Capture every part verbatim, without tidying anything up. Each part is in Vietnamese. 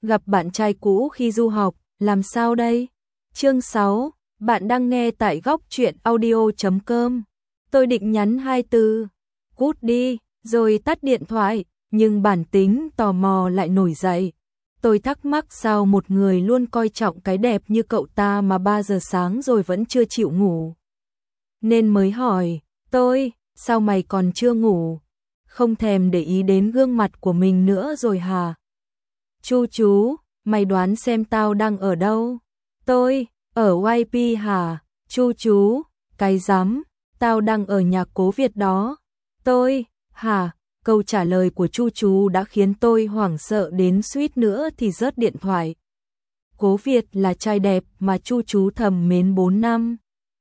gặp bạn trai cũ khi du học, làm sao đây? Chương sáu, bạn đang nghe tại góc truyện audio chấm com. Tôi định nhắn hai từ, cút đi, rồi tắt điện thoại, nhưng bản tính tò mò lại nổi dậy. Tôi thắc mắc sao một người luôn coi trọng cái đẹp như cậu ta mà ba giờ sáng rồi vẫn chưa chịu ngủ. Nên mới hỏi, tôi, sao mày còn chưa ngủ? Không thèm để ý đến gương mặt của mình nữa rồi hả? Chu chú, mày đoán xem tao đang ở đâu? Tôi, ở Y P hả? Chu chú, cái rắm, tao đang ở nhà Cố Việt đó. Tôi, hả? Câu trả lời của Chu chú đã khiến tôi hoảng sợ đến suýt nữa thì rớt điện thoại. Cố Việt là trai đẹp mà Chu chú thầm mến bốn năm.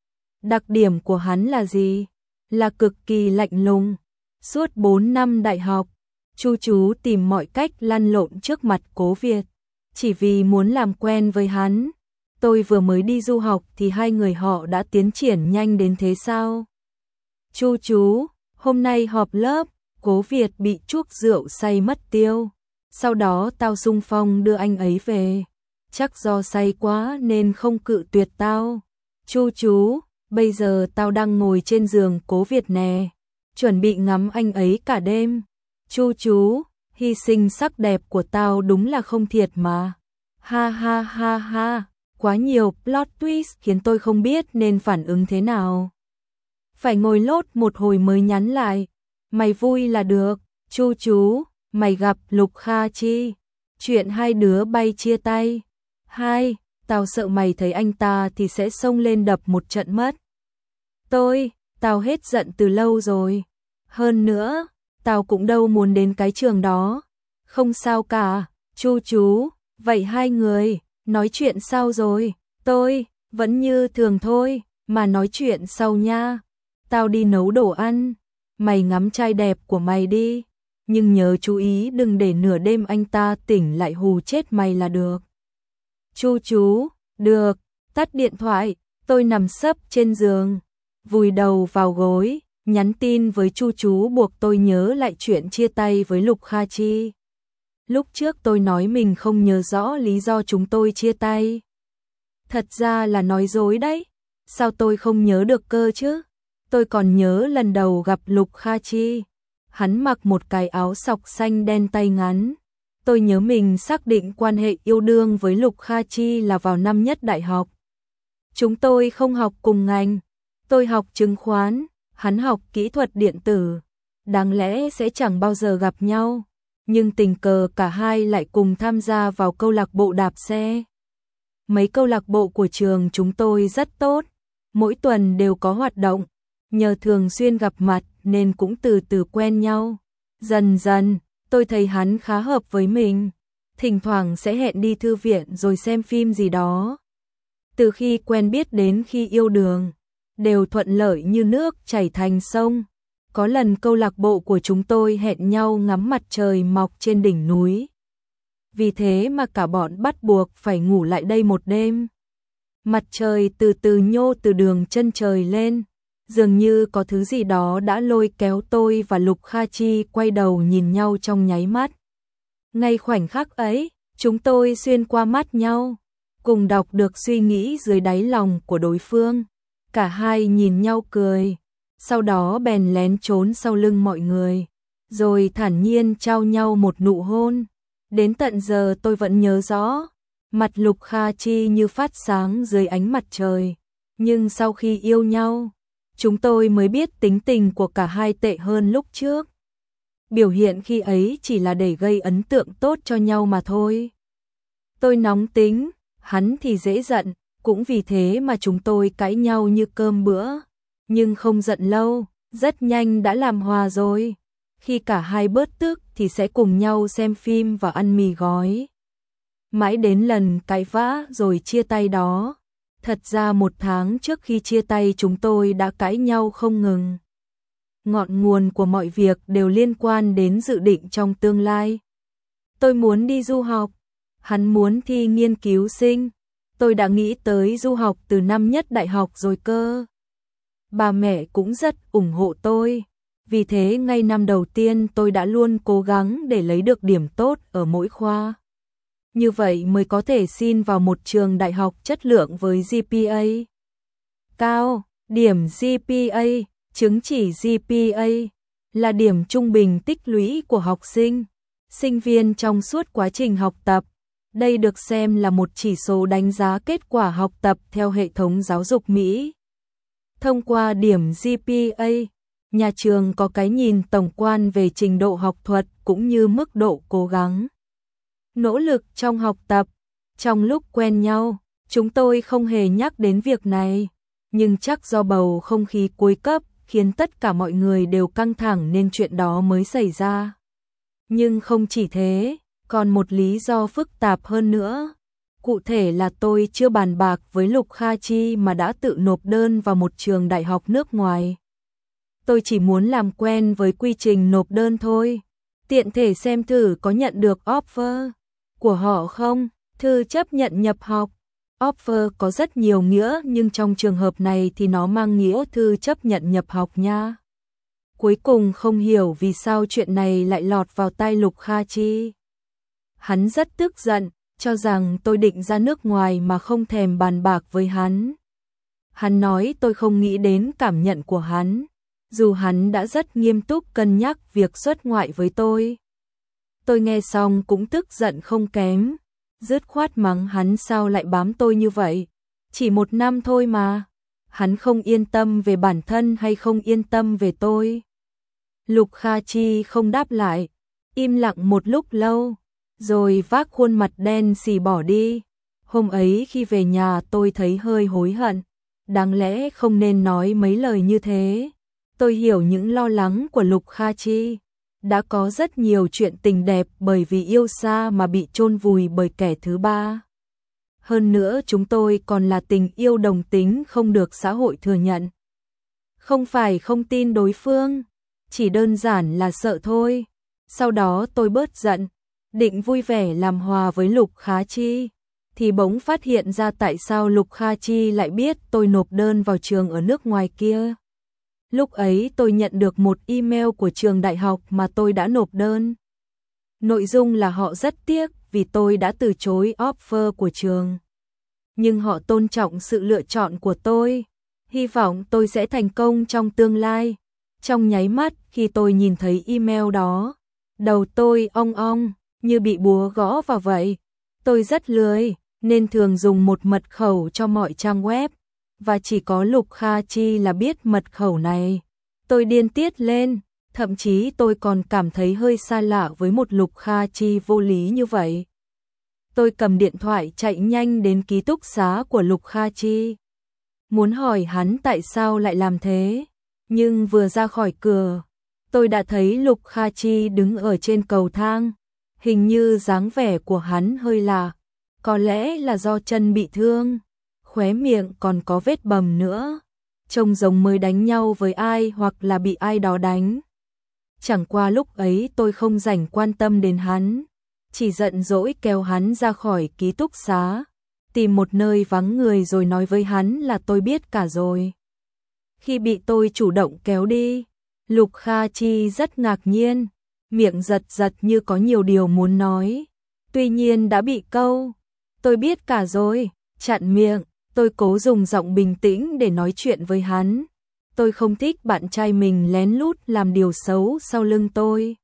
Đặc điểm của hắn là gì? Là cực kỳ lạnh lùng. Suốt bốn năm đại học, Chu chú tìm mọi cách lăn lộn trước mặt Cố Việt, chỉ vì muốn làm quen với hắn. Tôi vừa mới đi du học thì hai người họ đã tiến triển nhanh đến thế sao? Chu chú, hôm nay họp lớp, Cố Việt bị chuốc rượu say mất tiêu. Sau đó tao xung phong đưa anh ấy về. Chắc do say quá nên không cự tuyệt tao. Chu chú, bây giờ tao đang ngồi trên giường Cố Việt nè, chuẩn bị ngắm anh ấy cả đêm. Chu chú, hy sinh sắc đẹp của tao đúng là không thiệt mà. Ha ha ha ha, quá nhiều plot twist khiến tôi không biết nên phản ứng thế nào. Phải ngồi lốt một hồi mới nhắn lại. Mày vui là được. Chu chú, mày gặp Lục Kha chi? Chuyện hai đứa bay chia tay. Hai, tao sợ mày thấy anh ta thì sẽ xông lên đập một trận mất. Tôi, tao hết giận từ lâu rồi. Hơn nữa, tao cũng đâu muốn đến cái trường đó. Không sao cả. Chu chú, vậy hai người, nói chuyện sao rồi? Tôi, vẫn như thường thôi, mà nói chuyện sau nha. Tao đi nấu đồ ăn. Mày ngắm trai đẹp của mày đi. Nhưng nhớ chú ý đừng để nửa đêm anh ta tỉnh lại hù chết mày là được. Chu chú, được. Tắt điện thoại, tôi nằm sấp trên giường, vùi đầu vào gối, nhắn tin với Chu chú buộc tôi nhớ lại chuyện chia tay với Lục Kha Chi. Lúc trước tôi nói mình không nhớ rõ lý do chúng tôi chia tay. Thật ra là nói dối đấy. Sao tôi không nhớ được cơ chứ? Tôi còn nhớ lần đầu gặp Lục Kha Chi. Hắn mặc một cái áo sọc xanh đen tay ngắn. Tôi nhớ mình xác định quan hệ yêu đương với Lục Kha Chi là vào năm nhất đại học. Chúng tôi không học cùng ngành. Tôi học chứng khoán, hắn học kỹ thuật điện tử. Đáng lẽ sẽ chẳng bao giờ gặp nhau. Nhưng tình cờ cả hai lại cùng tham gia vào câu lạc bộ đạp xe. Mấy câu lạc bộ của trường chúng tôi rất tốt. Mỗi tuần đều có hoạt động. Nhờ thường xuyên gặp mặt nên cũng từ từ quen nhau. Dần dần, tôi thấy hắn khá hợp với mình. Thỉnh thoảng sẽ hẹn đi thư viện rồi xem phim gì đó. Từ khi quen biết đến khi yêu đương, đều thuận lợi như nước chảy thành sông. Có lần câu lạc bộ của chúng tôi hẹn nhau ngắm mặt trời mọc trên đỉnh núi. Vì thế mà cả bọn bắt buộc phải ngủ lại đây một đêm. Mặt trời từ từ nhô từ đường chân trời lên. Dường như có thứ gì đó đã lôi kéo tôi và Lục Kha Chi quay đầu nhìn nhau trong nháy mắt. Ngay khoảnh khắc ấy, chúng tôi xuyên qua mắt nhau, cùng đọc được suy nghĩ dưới đáy lòng của đối phương. Cả hai nhìn nhau cười, sau đó bèn lén trốn sau lưng mọi người, rồi thản nhiên trao nhau một nụ hôn. Đến tận giờ tôi vẫn nhớ rõ, mặt Lục Kha Chi như phát sáng dưới ánh mặt trời. Nhưng sau khi yêu nhau, chúng tôi mới biết tính tình của cả hai tệ hơn lúc trước. Biểu hiện khi ấy chỉ là để gây ấn tượng tốt cho nhau mà thôi. Tôi nóng tính, hắn thì dễ giận, cũng vì thế mà chúng tôi cãi nhau như cơm bữa. Nhưng không giận lâu, rất nhanh đã làm hòa rồi. Khi cả hai bớt tức thì sẽ cùng nhau xem phim và ăn mì gói. Mãi đến lần cãi vã rồi chia tay đó. Thật ra một tháng trước khi chia tay chúng tôi đã cãi nhau không ngừng. Ngọn nguồn của mọi việc đều liên quan đến dự định trong tương lai. Tôi muốn đi du học, hắn muốn thi nghiên cứu sinh. Tôi đã nghĩ tới du học từ năm nhất đại học rồi cơ. Bà mẹ cũng rất ủng hộ tôi. Vì thế ngay năm đầu tiên tôi đã luôn cố gắng để lấy được điểm tốt ở mỗi khoa. như vậy mới có thể xin vào một trường đại học chất lượng với giê pê a cao. Điểm giê pê a, chứng chỉ giê pê a, là điểm trung bình tích lũy của học sinh, sinh viên trong suốt quá trình học tập. Đây được xem là một chỉ số đánh giá kết quả học tập theo hệ thống giáo dục Mỹ. Thông qua điểm giê pê a, nhà trường có cái nhìn tổng quan về trình độ học thuật cũng như mức độ cố gắng, nỗ lực trong học tập. Trong lúc quen nhau, chúng tôi không hề nhắc đến việc này, nhưng chắc do bầu không khí cuối cấp khiến tất cả mọi người đều căng thẳng nên chuyện đó mới xảy ra. Nhưng không chỉ thế, còn một lý do phức tạp hơn nữa. Cụ thể là tôi chưa bàn bạc với Lục Kha Chi mà đã tự nộp đơn vào một trường đại học nước ngoài. Tôi chỉ muốn làm quen với quy trình nộp đơn thôi, tiện thể xem thử có nhận được offer của họ không, thư chấp nhận nhập học. Offer có rất nhiều nghĩa nhưng trong trường hợp này thì nó mang nghĩa thư chấp nhận nhập học nha. Cuối cùng không hiểu vì sao chuyện này lại lọt vào tai Lục Kha Chi. Hắn rất tức giận, cho rằng tôi định ra nước ngoài mà không thèm bàn bạc với hắn. Hắn nói tôi không nghĩ đến cảm nhận của hắn, dù hắn đã rất nghiêm túc cân nhắc việc xuất ngoại với tôi. Tôi nghe xong cũng tức giận không kém, dứt khoát mắng hắn sao lại bám tôi như vậy. Chỉ một năm thôi mà, hắn không yên tâm về bản thân hay không yên tâm về tôi. Lục Kha Chi không đáp lại, im lặng một lúc lâu, rồi vác khuôn mặt đen xì bỏ đi. Hôm ấy khi về nhà tôi thấy hơi hối hận, đáng lẽ không nên nói mấy lời như thế. Tôi hiểu những lo lắng của Lục Kha Chi. Đã có rất nhiều chuyện tình đẹp bởi vì yêu xa mà bị chôn vùi bởi kẻ thứ ba. Hơn nữa chúng tôi còn là tình yêu đồng tính không được xã hội thừa nhận. Không phải không tin đối phương, chỉ đơn giản là sợ thôi. Sau đó tôi bớt giận, định vui vẻ làm hòa với Lục Kha Chi, thì bỗng phát hiện ra tại sao Lục Kha Chi lại biết tôi nộp đơn vào trường ở nước ngoài kia. Lúc ấy tôi nhận được một email của trường đại học mà tôi đã nộp đơn. Nội dung là họ rất tiếc vì tôi đã từ chối offer của trường, nhưng họ tôn trọng sự lựa chọn của tôi, hy vọng tôi sẽ thành công trong tương lai. Trong nháy mắt khi tôi nhìn thấy email đó, đầu tôi ong ong, như bị búa gõ vào vậy. Tôi rất lười, nên thường dùng một mật khẩu cho mọi trang web, và chỉ có Lục Kha Chi là biết mật khẩu này. Tôi điên tiết lên, thậm chí tôi còn cảm thấy hơi xa lạ với một Lục Kha Chi vô lý như vậy. Tôi cầm điện thoại chạy nhanh đến ký túc xá của Lục Kha Chi, muốn hỏi hắn tại sao lại làm thế. Nhưng vừa ra khỏi cửa, tôi đã thấy Lục Kha Chi đứng ở trên cầu thang. Hình như dáng vẻ của hắn hơi lạ, có lẽ là do chân bị thương, khóe miệng còn có vết bầm nữa, trông giống mới đánh nhau với ai hoặc là bị ai đó đánh. Chẳng qua lúc ấy tôi không rảnh quan tâm đến hắn, chỉ giận dỗi kéo hắn ra khỏi ký túc xá, tìm một nơi vắng người rồi nói với hắn là tôi biết cả rồi. Khi bị tôi chủ động kéo đi, Lục Kha Chi rất ngạc nhiên, miệng giật giật như có nhiều điều muốn nói, tuy nhiên đã bị câu tôi biết cả rồi chặn miệng. Tôi cố dùng giọng bình tĩnh để nói chuyện với hắn. Tôi không thích bạn trai mình lén lút làm điều xấu sau lưng tôi.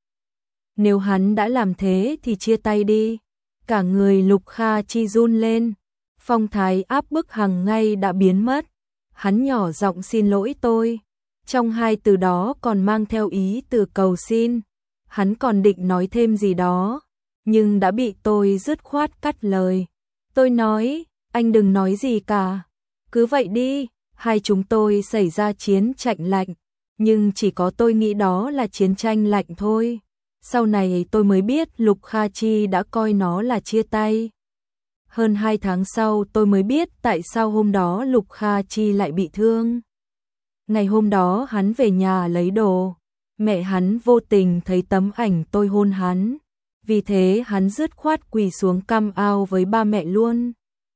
Nếu hắn đã làm thế thì chia tay đi. Cả người Lục Kha Chi run lên, phong thái áp bức hằng ngay đã biến mất. Hắn nhỏ giọng xin lỗi tôi, trong hai từ đó còn mang theo ý từ cầu xin. Hắn còn định nói thêm gì đó, nhưng đã bị tôi dứt khoát cắt lời. Tôi nói, anh đừng nói gì cả, cứ vậy đi. Hai chúng tôi xảy ra chiến tranh lạnh, nhưng chỉ có tôi nghĩ đó là chiến tranh lạnh thôi. Sau này tôi mới biết Lục Kha Chi đã coi nó là chia tay. Hơn hai tháng sau tôi mới biết tại sao hôm đó Lục Kha Chi lại bị thương. Ngày hôm đó hắn về nhà lấy đồ, mẹ hắn vô tình thấy tấm ảnh tôi hôn hắn, vì thế hắn dứt khoát quỳ xuống cam ao với ba mẹ luôn.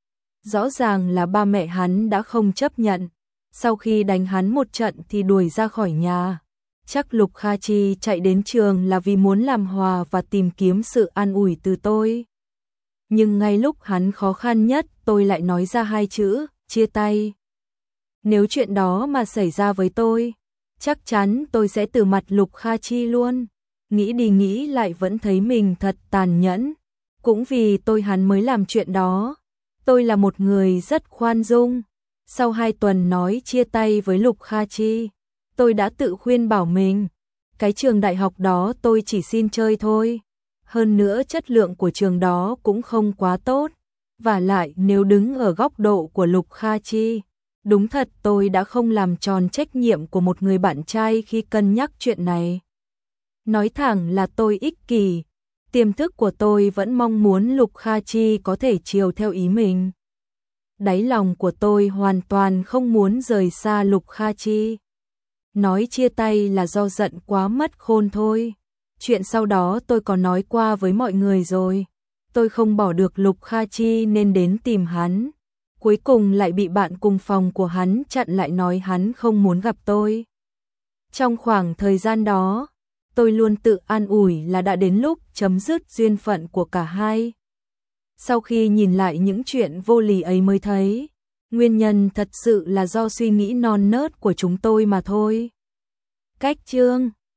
Rõ ràng là ba mẹ hắn đã không chấp nhận, sau khi đánh hắn một trận thì đuổi ra khỏi nhà. Chắc Lục Kha Chi chạy đến trường là vì muốn làm hòa và tìm kiếm sự an ủi từ tôi. Nhưng ngay lúc hắn khó khăn nhất, tôi lại nói ra hai chữ, chia tay. Nếu chuyện đó mà xảy ra với tôi, chắc chắn tôi sẽ từ mặt Lục Kha Chi luôn. Nghĩ đi nghĩ lại vẫn thấy mình thật tàn nhẫn. Cũng vì tôi hắn mới làm chuyện đó. Tôi là một người rất khoan dung. Sau hai tuần nói chia tay với Lục Kha Chi, tôi đã tự khuyên bảo mình. Cái trường đại học đó tôi chỉ xin chơi thôi. Hơn nữa chất lượng của trường đó cũng không quá tốt. Và lại nếu đứng ở góc độ của Lục Kha Chi, đúng thật tôi đã không làm tròn trách nhiệm của một người bạn trai khi cân nhắc chuyện này. Nói thẳng là tôi ích kỷ. Tiềm thức của tôi vẫn mong muốn Lục Kha Chi có thể chiều theo ý mình. Đáy lòng của tôi hoàn toàn không muốn rời xa Lục Kha Chi. Nói chia tay là do giận quá mất khôn thôi. Chuyện sau đó tôi có nói qua với mọi người rồi. Tôi không bỏ được Lục Kha Chi nên đến tìm hắn. Cuối cùng lại bị bạn cùng phòng của hắn chặn lại nói hắn không muốn gặp tôi. Trong khoảng thời gian đó, tôi luôn tự an ủi là đã đến lúc chấm dứt duyên phận của cả hai. Sau khi nhìn lại những chuyện vô lý ấy mới thấy, nguyên nhân thật sự là do suy nghĩ non nớt của chúng tôi mà thôi. Cách chương